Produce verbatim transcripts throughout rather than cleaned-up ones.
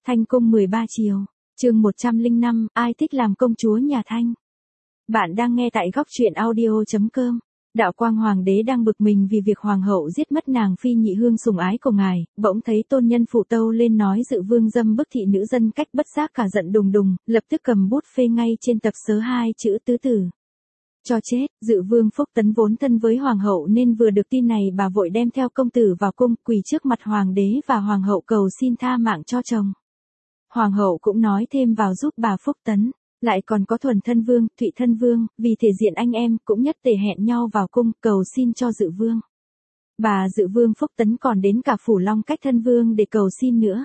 Thanh cung mười ba chiều, chương một trăm lẻ năm, ai thích làm công chúa nhà Thanh. Bạn đang nghe tại góc truyện audio chấm com. Đạo Quang Hoàng đế đang bực mình vì việc hoàng hậu giết mất nàng phi nhị hương sủng ái của ngài, bỗng thấy tôn nhân phụ tâu lên nói dự vương dâm bức thị nữ dân cách bất giác cả giận đùng đùng, lập tức cầm bút phê ngay trên tập sớ hai chữ tứ tử. Cho chết, dự vương Phúc Tấn vốn thân với hoàng hậu nên vừa được tin này bà vội đem theo công tử vào cung quỳ trước mặt hoàng đế và hoàng hậu cầu xin tha mạng cho chồng. Hoàng hậu cũng nói thêm vào giúp bà Phúc Tấn, lại còn có Thuần thân vương, Thụy thân vương, vì thể diện anh em cũng nhất tề hẹn nhau vào cung cầu xin cho dự vương. Bà dự vương Phúc Tấn còn đến cả phủ Long Cách thân vương để cầu xin nữa.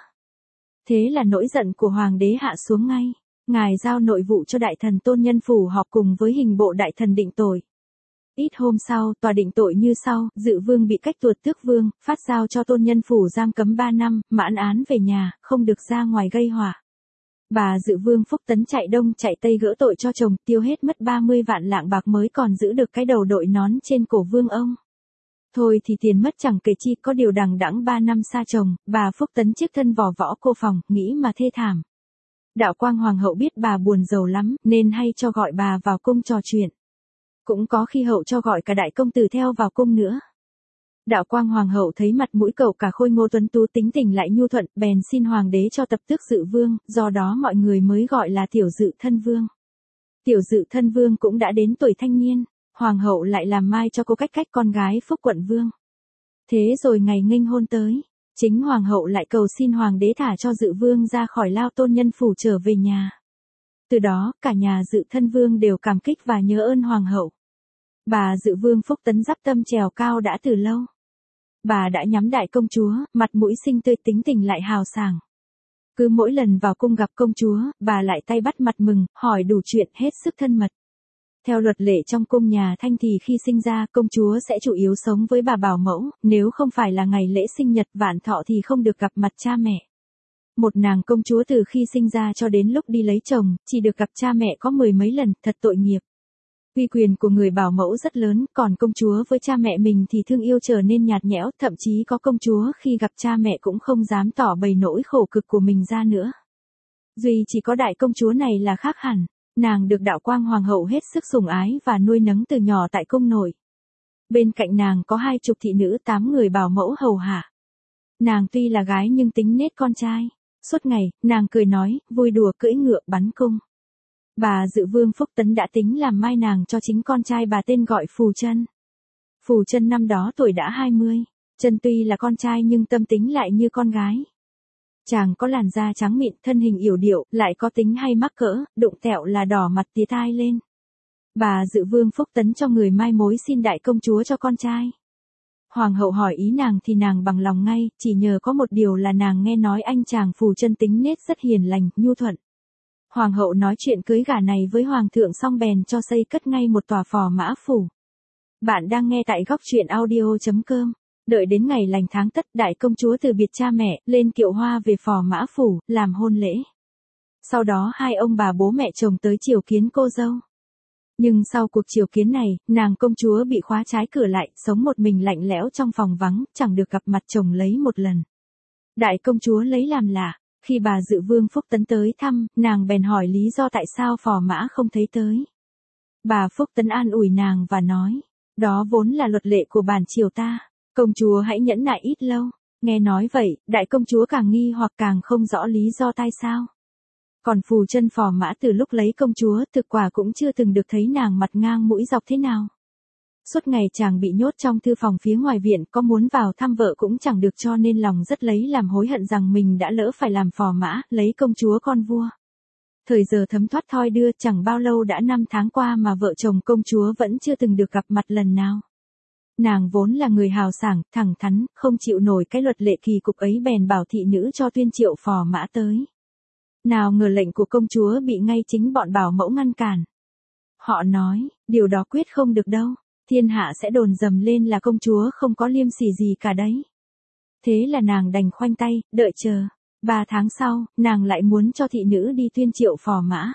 Thế là nỗi giận của hoàng đế hạ xuống ngay, ngài giao nội vụ cho đại thần Tôn Nhân Phủ họp cùng với hình bộ đại thần định tội. Ít hôm sau, tòa định tội như sau, dự vương bị cách tuột tước vương, phát giao cho Tôn Nhân Phủ giam cấm ba năm, mãn án về nhà, không được ra ngoài gây họa. Bà dự vương Phúc Tấn chạy đông chạy tây gỡ tội cho chồng, tiêu hết mất ba mươi vạn lạng bạc mới còn giữ được cái đầu đội nón trên cổ vương ông. Thôi thì tiền mất chẳng kể chi, có điều đằng đẵng ba năm xa chồng, bà Phúc Tấn chiếc thân vỏ võ cô phòng, nghĩ mà thê thảm. Đạo Quang Hoàng hậu biết bà buồn rầu lắm, nên hay cho gọi bà vào cung trò chuyện. Cũng có khi hậu cho gọi cả đại công tử theo vào cung nữa. Đạo Quang Hoàng hậu thấy mặt mũi cậu cả khôi ngô tuấn tú tính tình lại nhu thuận, bèn xin hoàng đế cho tập tước dự vương, do đó mọi người mới gọi là tiểu dự thân vương. Tiểu dự thân vương cũng đã đến tuổi thanh niên, hoàng hậu lại làm mai cho cô cách cách con gái Phúc quận vương. Thế rồi ngày nghênh hôn tới, chính hoàng hậu lại cầu xin hoàng đế thả cho dự vương ra khỏi lao Tôn Nhân Phủ trở về nhà. Từ đó, cả nhà dự thân vương đều cảm kích và nhớ ơn hoàng hậu. Bà dự vương Phúc Tấn dắp tâm trèo cao đã từ lâu. Bà đã nhắm đại công chúa, mặt mũi xinh tươi tính tình lại hào sảng. Cứ mỗi lần vào cung gặp công chúa, bà lại tay bắt mặt mừng, hỏi đủ chuyện hết sức thân mật. Theo luật lệ trong cung nhà Thanh thì khi sinh ra công chúa sẽ chủ yếu sống với bà bảo mẫu, nếu không phải là ngày lễ sinh nhật vạn thọ thì không được gặp mặt cha mẹ. Một nàng công chúa từ khi sinh ra cho đến lúc đi lấy chồng, chỉ được gặp cha mẹ có mười mấy lần, thật tội nghiệp. Uy quyền của người bảo mẫu rất lớn, còn công chúa với cha mẹ mình thì thương yêu trở nên nhạt nhẽo, thậm chí có công chúa khi gặp cha mẹ cũng không dám tỏ bày nỗi khổ cực của mình ra nữa. Duy chỉ có đại công chúa này là khác hẳn, nàng được Đạo Quang Hoàng hậu hết sức sủng ái và nuôi nấng từ nhỏ tại cung nội. Bên cạnh nàng có hai chục thị nữ tám người bảo mẫu hầu hạ. Nàng tuy là gái nhưng tính nết con trai, suốt ngày, nàng cười nói, vui đùa cưỡi ngựa bắn cung. Bà dự vương Phúc Tấn đã tính làm mai nàng cho chính con trai bà tên gọi Phù Chân. Phù Chân năm đó tuổi đã hai mươi, Chân tuy là con trai nhưng tâm tính lại như con gái. Chàng có làn da trắng mịn, thân hình yểu điệu, lại có tính hay mắc cỡ, đụng tẹo là đỏ mặt tía tai lên. Bà dự vương Phúc Tấn cho người mai mối xin đại công chúa cho con trai. Hoàng hậu hỏi ý nàng thì nàng bằng lòng ngay, chỉ nhờ có một điều là nàng nghe nói anh chàng Phù Chân tính nết rất hiền lành, nhu thuận. Hoàng hậu nói chuyện cưới gả này với hoàng thượng xong bèn cho xây cất ngay một tòa phò mã phủ. Bạn đang nghe tại góc truyện audio chấm com. Đợi đến ngày lành tháng Tất, đại công chúa từ biệt cha mẹ, lên kiệu hoa về phò mã phủ, làm hôn lễ. Sau đó hai ông bà bố mẹ chồng tới triều kiến cô dâu. Nhưng sau cuộc triều kiến này, nàng công chúa bị khóa trái cửa lại, sống một mình lạnh lẽo trong phòng vắng, chẳng được gặp mặt chồng lấy một lần. Đại công chúa lấy làm lạ. Khi bà dự vương Phúc Tấn tới thăm, nàng bèn hỏi lý do tại sao phò mã không thấy tới. Bà Phúc Tấn an ủi nàng và nói, đó vốn là luật lệ của bản triều ta, công chúa hãy nhẫn nại ít lâu. Nghe nói vậy, đại công chúa càng nghi hoặc càng không rõ lý do tại sao. Còn Phù Chân phò mã từ lúc lấy công chúa thực quả cũng chưa từng được thấy nàng mặt ngang mũi dọc thế nào. Suốt ngày chàng bị nhốt trong thư phòng phía ngoài viện, có muốn vào thăm vợ cũng chẳng được cho nên lòng rất lấy làm hối hận rằng mình đã lỡ phải làm phò mã, lấy công chúa con vua. Thời giờ thấm thoát thoi đưa, chẳng bao lâu đã năm tháng qua mà vợ chồng công chúa vẫn chưa từng được gặp mặt lần nào. Nàng vốn là người hào sảng, thẳng thắn, không chịu nổi cái luật lệ kỳ cục ấy bèn bảo thị nữ cho tuyên triệu phò mã tới. Nào ngờ lệnh của công chúa bị ngay chính bọn bảo mẫu ngăn cản. Họ nói, điều đó quyết không được đâu. Thiên hạ sẽ đồn dầm lên là công chúa không có liêm sỉ gì cả đấy. Thế là nàng đành khoanh tay, đợi chờ. Ba tháng sau, nàng lại muốn cho thị nữ đi tuyên triệu phò mã.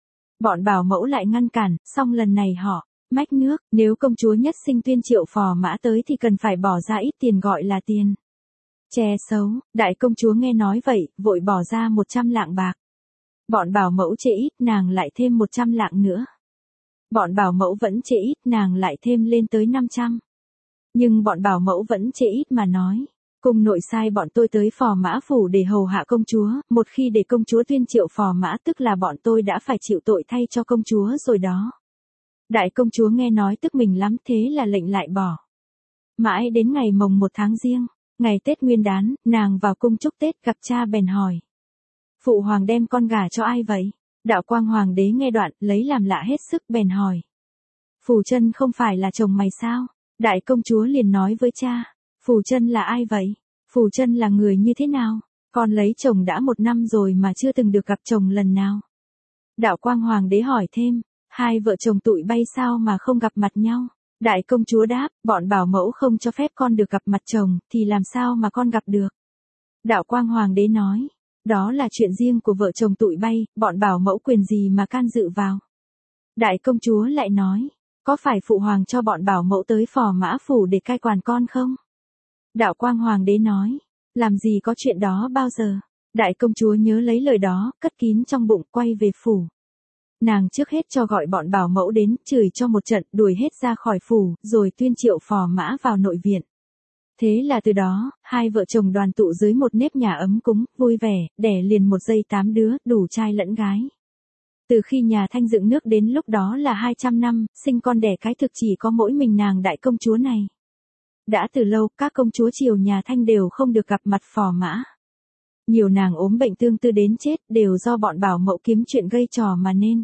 Bọn bảo mẫu lại ngăn cản, xong lần này họ, mách nước, nếu công chúa nhất sinh tuyên triệu phò mã tới thì cần phải bỏ ra ít tiền gọi là tiền Che xấu, đại công chúa nghe nói vậy, vội bỏ ra một trăm lạng bạc. Bọn bảo mẫu chê ít, nàng lại thêm một trăm lạng nữa. Bọn bảo mẫu vẫn chê ít, nàng lại thêm lên tới năm trăm. Nhưng bọn bảo mẫu vẫn chê ít mà nói. Cung nội sai bọn tôi tới phò mã phủ để hầu hạ công chúa, một khi để công chúa tuyên triệu phò mã tức là bọn tôi đã phải chịu tội thay cho công chúa rồi đó. Đại công chúa nghe nói tức mình lắm, thế là lệnh lại bỏ. Mãi đến ngày mồng một tháng Giêng, ngày Tết Nguyên Đán, nàng vào cung chúc Tết, gặp cha bèn hỏi. Phụ hoàng đem con gả cho ai vậy? Đạo Quang Hoàng đế nghe đoạn, lấy làm lạ hết sức bèn hỏi. Phù Chân không phải là chồng mày sao? Đại công chúa liền nói với cha. Phù Chân là ai vậy? Phù Chân là người như thế nào? Con lấy chồng đã một năm rồi mà chưa từng được gặp chồng lần nào. Đạo Quang Hoàng đế hỏi thêm. Hai vợ chồng tụi bay sao mà không gặp mặt nhau? Đại công chúa đáp, bọn bảo mẫu không cho phép con được gặp mặt chồng, thì làm sao mà con gặp được? Đạo Quang Hoàng đế nói, đó là chuyện riêng của vợ chồng tụi bay, bọn bảo mẫu quyền gì mà can dự vào? Đại công chúa lại nói, có phải phụ hoàng cho bọn bảo mẫu tới phò mã phủ để cai quản con không? Đạo Quang Hoàng đế nói, làm gì có chuyện đó bao giờ? Đại công chúa nhớ lấy lời đó, cất kín trong bụng, quay về phủ. Nàng trước hết cho gọi bọn bảo mẫu đến, chửi cho một trận, đuổi hết ra khỏi phủ, rồi tuyên triệu phò mã vào nội viện. Thế là từ đó, hai vợ chồng đoàn tụ dưới một nếp nhà ấm cúng, vui vẻ, đẻ liền một giây tám đứa, đủ trai lẫn gái. Từ khi nhà Thanh dựng nước đến lúc đó là hai trăm năm, sinh con đẻ cái thực chỉ có mỗi mình nàng đại công chúa này. Đã từ lâu, các công chúa triều nhà Thanh đều không được gặp mặt phò mã. Nhiều nàng ốm bệnh tương tư đến chết, đều do bọn bảo mẫu kiếm chuyện gây trò mà nên.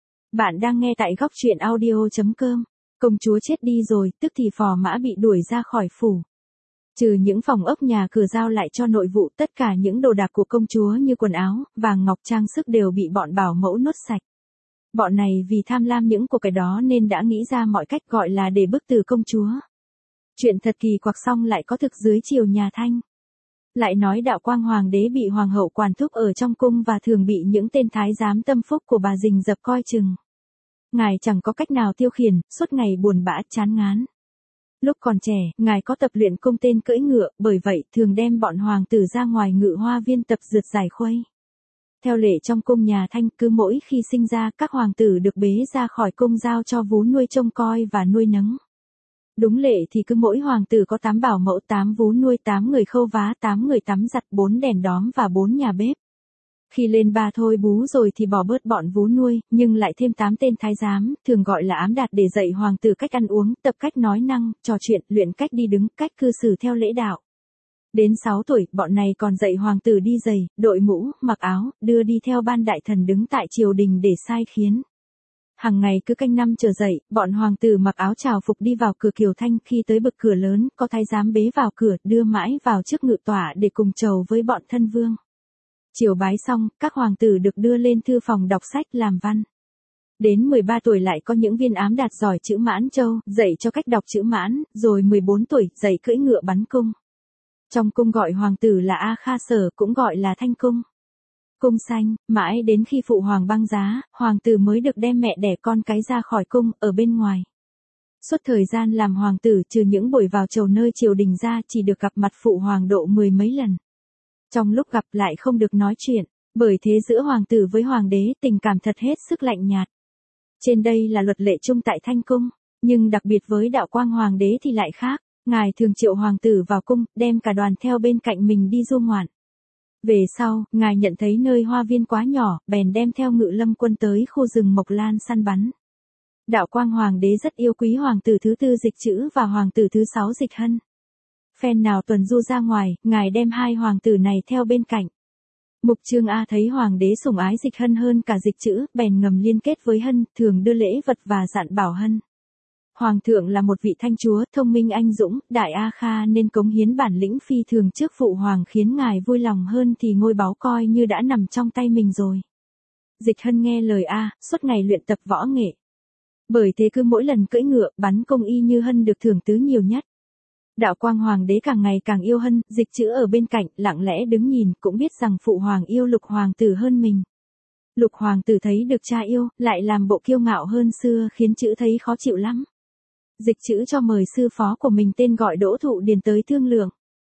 Bạn đang nghe tại góc truyện audio chấm com. Công chúa chết đi rồi, tức thì phò mã bị đuổi ra khỏi phủ. Trừ những phòng ốc nhà cửa giao lại cho nội vụ, tất cả những đồ đạc của công chúa như quần áo, vàng ngọc trang sức đều bị bọn bảo mẫu nuốt sạch. Bọn này vì tham lam những của cái đó nên đã nghĩ ra mọi cách gọi là để bức tử công chúa. Chuyện thật kỳ quặc xong lại có thực dưới triều nhà Thanh. Lại nói Đạo Quang Hoàng đế bị hoàng hậu quản thúc ở trong cung và thường bị những tên thái giám tâm phúc của bà rình rập coi chừng. Ngài chẳng có cách nào tiêu khiển, suốt ngày buồn bã chán ngán. Lúc còn trẻ, ngài có tập luyện cung tên cưỡi ngựa, bởi vậy thường đem bọn hoàng tử ra ngoài ngự hoa viên tập rượt giải khuây. Theo lệ trong cung nhà Thanh, cứ mỗi khi sinh ra, các hoàng tử được bế ra khỏi cung giao cho vú nuôi trông coi và nuôi nấng. Đúng lệ thì cứ mỗi hoàng tử có tám bảo mẫu, tám vú nuôi, tám người khâu vá, tám người tắm giặt, bốn đèn đóm và bốn nhà bếp. Khi lên ba thôi bú rồi thì bỏ bớt bọn vú nuôi, nhưng lại thêm tám tên thái giám, thường gọi là ám đạt để dạy hoàng tử cách ăn uống, tập cách nói năng, trò chuyện, luyện cách đi đứng, cách cư xử theo lễ đạo. Đến sáu tuổi, bọn này còn dạy hoàng tử đi giày, đội mũ, mặc áo, đưa đi theo ban đại thần đứng tại triều đình để sai khiến. Hằng ngày cứ canh năm chờ dậy, bọn hoàng tử mặc áo trào phục đi vào cửa Kiều Thanh, khi tới bậc cửa lớn, có thái giám bế vào cửa, đưa mãi vào trước ngự tỏa để cùng chầu với bọn thân vương. Chiều bái xong, các hoàng tử được đưa lên thư phòng đọc sách làm văn. Đến mười ba tuổi lại có những viên ám đạt giỏi chữ Mãn Châu, dạy cho cách đọc chữ Mãn, rồi mười bốn tuổi, dạy cưỡi ngựa bắn cung. Trong cung gọi hoàng tử là A Kha Sở, cũng gọi là Thanh Cung. Cung xanh, mãi đến khi phụ hoàng băng giá, hoàng tử mới được đem mẹ đẻ con cái ra khỏi cung, ở bên ngoài. Suốt thời gian làm hoàng tử, trừ những buổi vào chầu nơi triều đình ra, chỉ được gặp mặt phụ hoàng độ mười mấy lần. Trong lúc gặp lại không được nói chuyện, bởi thế giữa hoàng tử với hoàng đế tình cảm thật hết sức lạnh nhạt. Trên đây là luật lệ chung tại Thanh Cung, nhưng đặc biệt với Đạo Quang Hoàng đế thì lại khác, ngài thường triệu hoàng tử vào cung, đem cả đoàn theo bên cạnh mình đi du ngoạn. Về sau, ngài nhận thấy nơi hoa viên quá nhỏ, bèn đem theo ngự lâm quân tới khu rừng Mộc Lan săn bắn. Đạo Quang Hoàng đế rất yêu quý hoàng tử thứ tư Dịch Chữ và hoàng tử thứ sáu Dịch Hân. Phen nào tuần du ra ngoài, ngài đem hai hoàng tử này theo bên cạnh. Mục Trương A thấy hoàng đế sủng ái Dịch Hân hơn cả Dịch Chữ, bèn ngầm liên kết với Hân, thường đưa lễ vật và dặn bảo Hân. Hoàng thượng là một vị thanh chúa, thông minh anh dũng, đại A Kha nên cống hiến bản lĩnh phi thường trước phụ hoàng khiến ngài vui lòng hơn thì ngôi báu coi như đã nằm trong tay mình rồi. Dịch Hân nghe lời A, suốt ngày luyện tập võ nghệ. Bởi thế cứ mỗi lần cưỡi ngựa, bắn cung y như Hân được thưởng tứ nhiều nhất. Đạo Quang Hoàng đế càng ngày càng yêu Hân, Dịch Chữ ở bên cạnh, lặng lẽ đứng nhìn, cũng biết rằng phụ hoàng yêu Lục hoàng tử hơn mình. Lục hoàng tử thấy được cha yêu, lại làm bộ kiêu ngạo hơn xưa khiến Chữ thấy khó chịu lắm. Dịch Chữ cho mời sư phó của mình tên gọi Đỗ Thụ Điền tới thương lượng.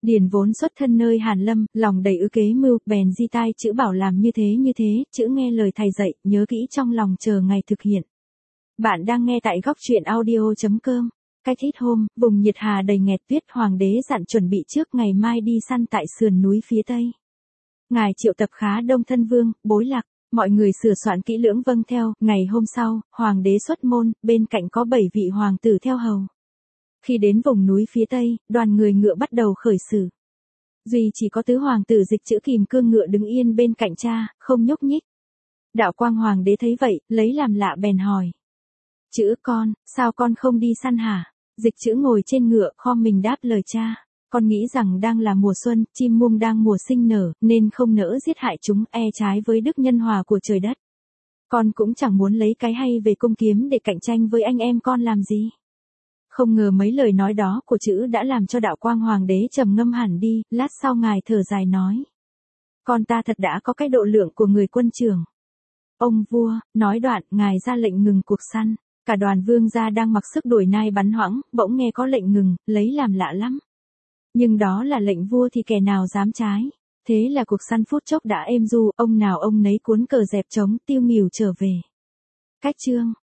Điền vốn xuất thân nơi Hàn Lâm, lòng đầy ứ kế mưu, bèn di tai chữ bảo làm như thế như thế, chữ nghe lời thầy dạy, nhớ kỹ trong lòng chờ ngày thực hiện. Bạn đang nghe tại góc truyện audio.com. Cách ít hôm, vùng nhiệt hà đầy nghẹt tuyết, hoàng đế dặn chuẩn bị trước ngày mai đi săn tại sườn núi phía tây. Ngài triệu tập khá đông thân vương, bối lạc, mọi người sửa soạn kỹ lưỡng vâng theo. Ngày hôm sau, hoàng đế xuất môn, bên cạnh có bảy vị hoàng tử theo hầu. Khi đến vùng núi phía tây, đoàn người ngựa bắt đầu khởi xử. Duy chỉ có tứ hoàng tử Dịch Chữ kìm cương ngựa đứng yên bên cạnh cha, không nhúc nhích. Đạo quang hoàng đế thấy vậy, lấy làm lạ bèn hỏi. Chữ con, sao con không đi săn hả? Dịch Chữ ngồi trên ngựa, khom mình đáp lời cha. Con nghĩ rằng đang là mùa xuân, chim muông đang mùa sinh nở, nên không nỡ giết hại chúng, e trái với đức nhân hòa của trời đất. Con cũng chẳng muốn lấy cái hay về cung kiếm để cạnh tranh với anh em con làm gì. Không ngờ mấy lời nói đó của Chữ đã làm cho đạo quang hoàng đế trầm ngâm hẳn đi, lát sau ngài thở dài nói. Con ta thật đã có cái độ lượng của người quân trưởng. Ông vua, nói đoạn, ngài ra lệnh ngừng cuộc săn. Cả đoàn vương gia đang mặc sức đuổi nai bắn hoãng, bỗng nghe có lệnh ngừng, lấy làm lạ lắm. Nhưng đó là lệnh vua thì kẻ nào dám trái. Thế là cuộc săn phút chốc đã êm du, ông nào ông nấy cuốn cờ dẹp trống, tiêu nghỉu trở về. Cách chương,